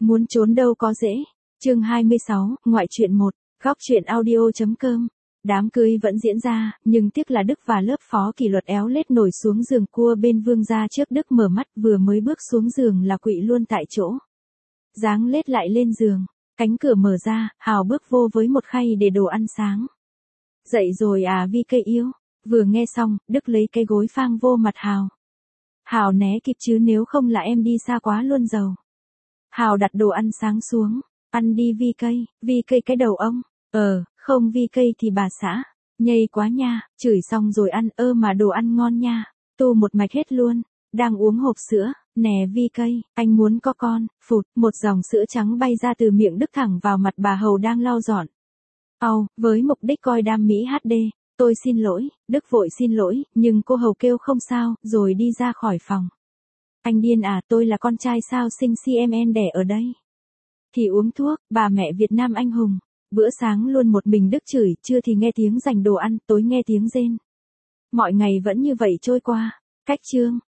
Muốn trốn đâu có dễ. Chương 26, ngoại truyện 1, góc truyện audio.com. Đám cưới vẫn diễn ra, nhưng tiếc là Đức và lớp phó kỷ luật éo lết nổi xuống giường cua bên Vương gia trước. Đức mở mắt vừa mới bước xuống giường là quỵ luôn tại chỗ. Giáng lết lại lên giường, cánh cửa mở ra, Hào bước vô với một khay để đồ ăn sáng. Dậy rồi à Vi cây yêu. Vừa nghe xong, Đức lấy cái gối phang vô mặt Hào. Hào né kịp chứ nếu không là em đi xa quá luôn giàu. Hào đặt đồ ăn sáng xuống. Ăn đi Vi cây cái đầu ông. Không Vi cây thì bà xã. Nhây quá nha, chửi xong rồi ăn mà đồ ăn ngon nha. Tu một mạch hết luôn. Đang uống hộp sữa, nè Vi cây, anh muốn có con. Phụt, một dòng sữa trắng bay ra từ miệng Đức thẳng vào mặt bà hầu đang lau dọn. Với mục đích coi đam mỹ HD. Tôi xin lỗi, Đức vội xin lỗi, nhưng cô hầu kêu không sao, rồi đi ra khỏi phòng. Anh điên à, tôi là con trai sao sinh CMN đẻ ở đây. Thì uống thuốc, bà mẹ Việt Nam anh hùng. Bữa sáng luôn một mình Đức chửi, trưa thì nghe tiếng giành đồ ăn, tối nghe tiếng rên. Mọi ngày vẫn như vậy trôi qua. Cách chương.